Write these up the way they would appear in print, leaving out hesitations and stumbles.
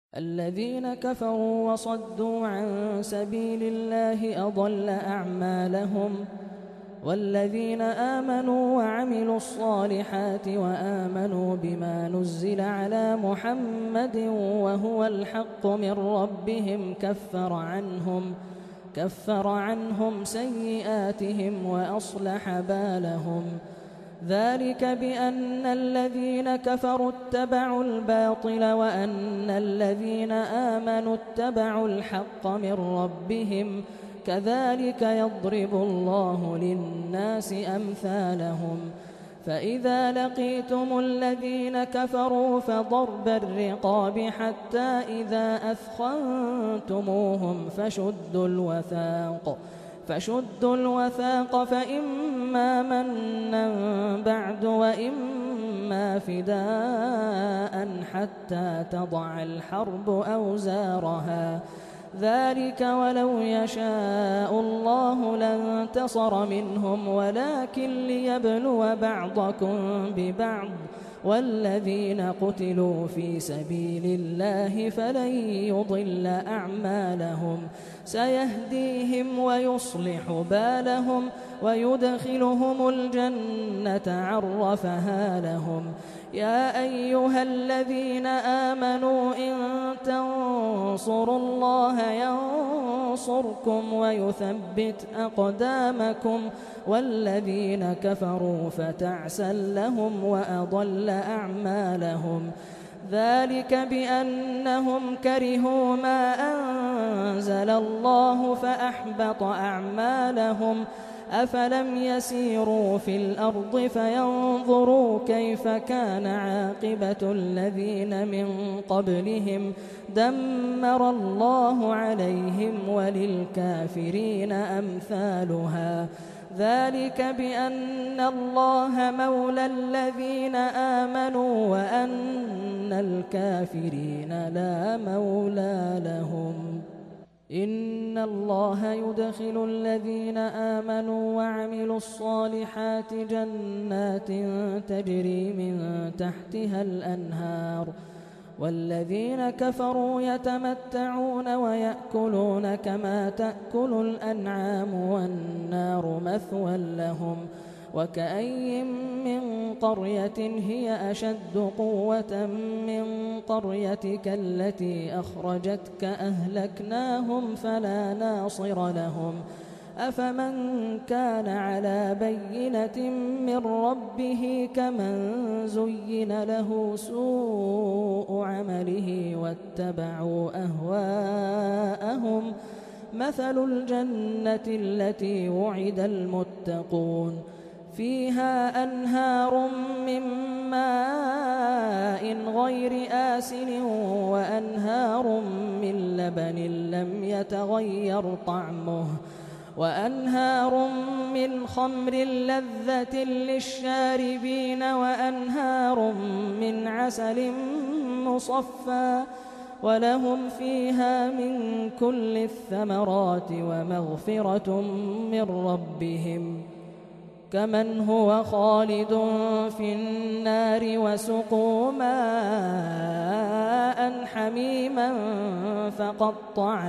الذين كفروا وصدوا عن سبيل الله أضل أعمالهم والذين آمنوا وعملوا الصالحات وآمنوا بما نزل على محمد وهو الحق من ربهم كفر عنهم سيئاتهم وأصلح بالهم ذلك بأن الذين كفروا اتبعوا الباطل وأن الذين آمنوا اتبعوا الحق من ربهم كذلك يضرب الله للناس أمثالهم فإذا لقيتم الذين كفروا فضرب الرقاب حتى إذا أثخنتموهم فشدوا الوثاق فإما منا بعد وإما فداء حتى تضع الحرب أوزارها ذلك ولو يشاء الله لانتصر منهم ولكن ليبلو بعضكم ببعض والذين قتلوا في سبيل الله فلن يضل أعمالهم سيهديهم ويصلح بالهم ويدخلهم الجنة عرفها لهم يا أيها الذين آمنوا إن تنصروا الله ينصركم ويثبت أقدامكم والذين كفروا فتعسا لهم وأضل أعمالهم ذلك بأنهم كرهوا ما أنزل الله فأحبط أعمالهم أفلم يسيروا في الأرض فينظروا كيف كان عاقبة الذين من قبلهم دمر الله عليهم وللكافرين أمثالها ذلك بأن الله مولى الذين آمنوا وأن الكافرين لا مولى لهم إن الله يدخل الذين آمنوا وعملوا الصالحات جنات تجري من تحتها الأنهار والذين كفروا يتمتعون ويأكلون كما تأكل الأنعام والنار مثوى لهم وكأي من قرية هي أشد قوة من قريتك التي أخرجتك أهلكناهم فلا ناصر لهم أفمن كان على بينة من ربه كمن زين له سوء عمله واتبعوا أهواءهم مثل الجنة التي وعد المتقون فيها أنهار من ماء غير آسن وأنهار من لبن لم يتغير طعمه وأنهار من خمر لذة للشاربين وأنهار من عسل مصفى ولهم فيها من كل الثمرات ومغفرة من ربهم كمن هو خالد في النار وسقوا ماء حميما فقطع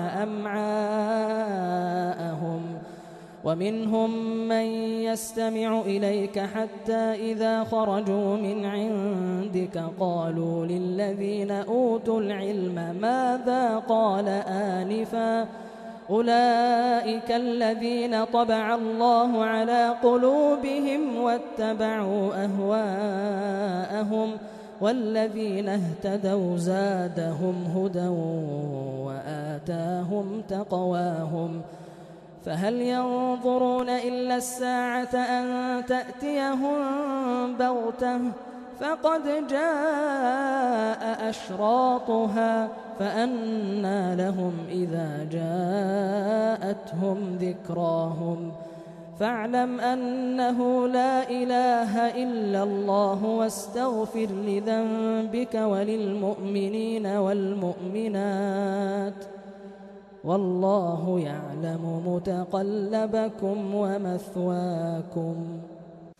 أمعاءهم ومنهم من يستمع إليك حتى إذا خرجوا من عندك قالوا للذين أوتوا العلم ماذا قال آنفا أولئك الذين طبع الله على قلوبهم واتبعوا أهواءهم والذين اهتدوا زادهم هدى وآتاهم تقواهم فهل ينظرون إلا الساعة أن تأتيهم بغتة فقد جاء أشراطها فأنى لهم إذا جاءتهم ذكراهم فاعلم أنه لا إله إلا الله واستغفر لذنبك وللمؤمنين والمؤمنات والله يعلم متقلبكم ومثواكم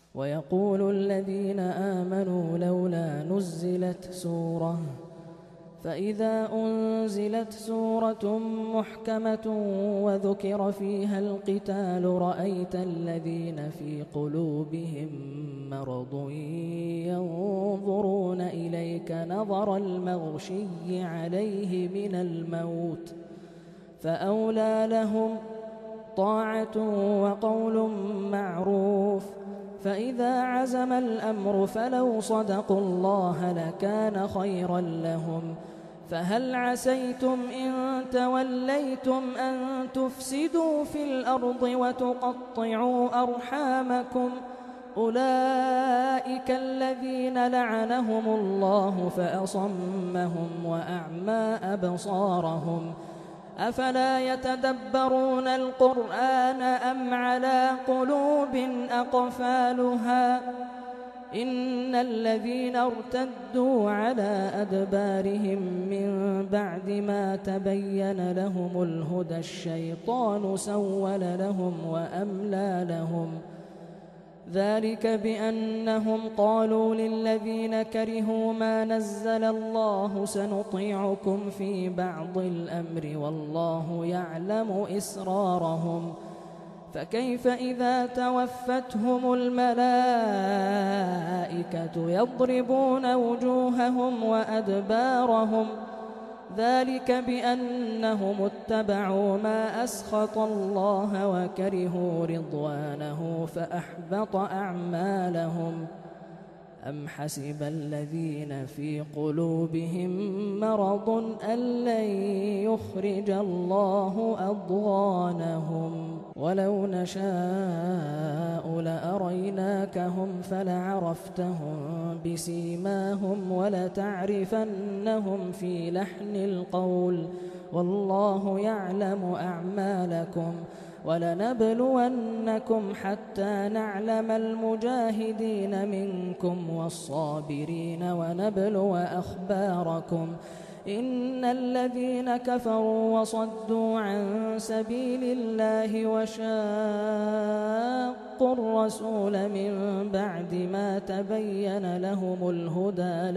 ويقول الذين آمنوا لولا نزلت سورة فإذا أنزلت سورة محكمة وذكر فيها القتال رأيت الذين في قلوبهم مرض ينظرون إليك نظر المغشي عليه من الموت فأولى لهم طاعة وقول معروف. فإذا عزم الأمر فلو صدقوا الله لكان خيرا لهم. فهل عسيتم إن توليتم أن تفسدوا في الأرض وتقطعوا أرحامكم أولئك الذين لعنهم الله فأصمهم وأعمى أبصارهم أفلا يتدبرون القرآن أم على قلوب أقفالها إن الذين ارتدوا على أدبارهم من بعد ما تبين لهم الهدى الشيطان سول لهم وأملى لهم ذلك بأنهم قالوا للذين كرهوا ما نزل الله سنطيعكم في بعض الأمر والله يعلم إسرارهم فكيف إذا توفتهم الملائكة يضربون وجوههم وأدبارهم ذلك بأنهم اتبعوا ما أسخط الله وكرهوا رضوانه فأحبط أعمالهم أم حسب الذين في قلوبهم مرض أن لن يخرج الله أضغانهم ولو نشاء لأريناكهم فلعرفتهم بسيماهم ولتعرفنهم في لحن القول والله يعلم أعمالكم ولنبلونكم حتى نعلم المجاهدين منكم والصابرين ونبلو أخباركم إن الذين كفروا وصدوا عن سبيل الله وشاقوا الرسول من بعد ما تبين لهم الهدى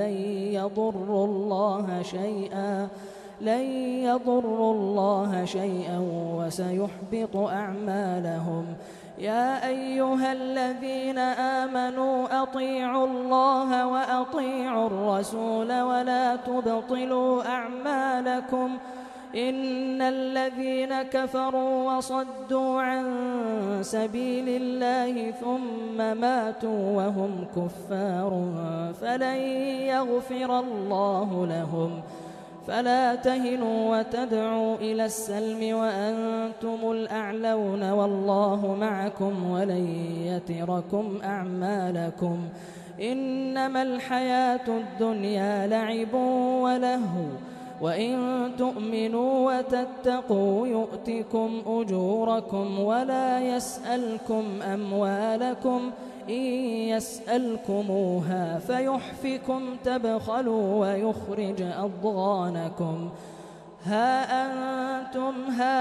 لن يضروا الله شيئا وسيحبط أعمالهم يا أيها الذين آمنوا أطيعوا الله وأطيعوا الرسول ولا تبطلوا أعمالكم إن الذين كفروا وصدوا عن سبيل الله ثم ماتوا وهم كفار فلن يغفر الله لهم فلا تهنوا وتدعوا إلى السلم وأنتم الأعلون والله معكم ولن يتركم أعمالكم إنما الحياة الدنيا لعب ولهو وإن تؤمنوا وتتقوا يؤتكم أجوركم ولا يسألكم أموالكم إن يسألكموها فيحفكم تبخلوا ويخرج أضغانكم ها أنتم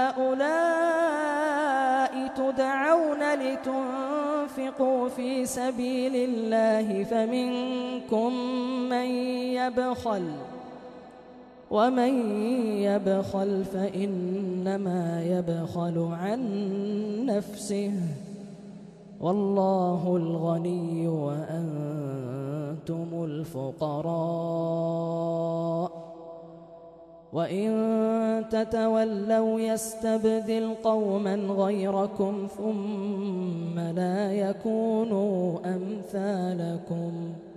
هؤلاء تدعون لتنفقوا في سبيل الله فمنكم من يبخل ومن يبخل فإنما يبخل عن نفسه والله الغني وأنتم الفقراء وإن تتولوا يستبدل قوما غيركم ثم لا يكونوا أمثالكم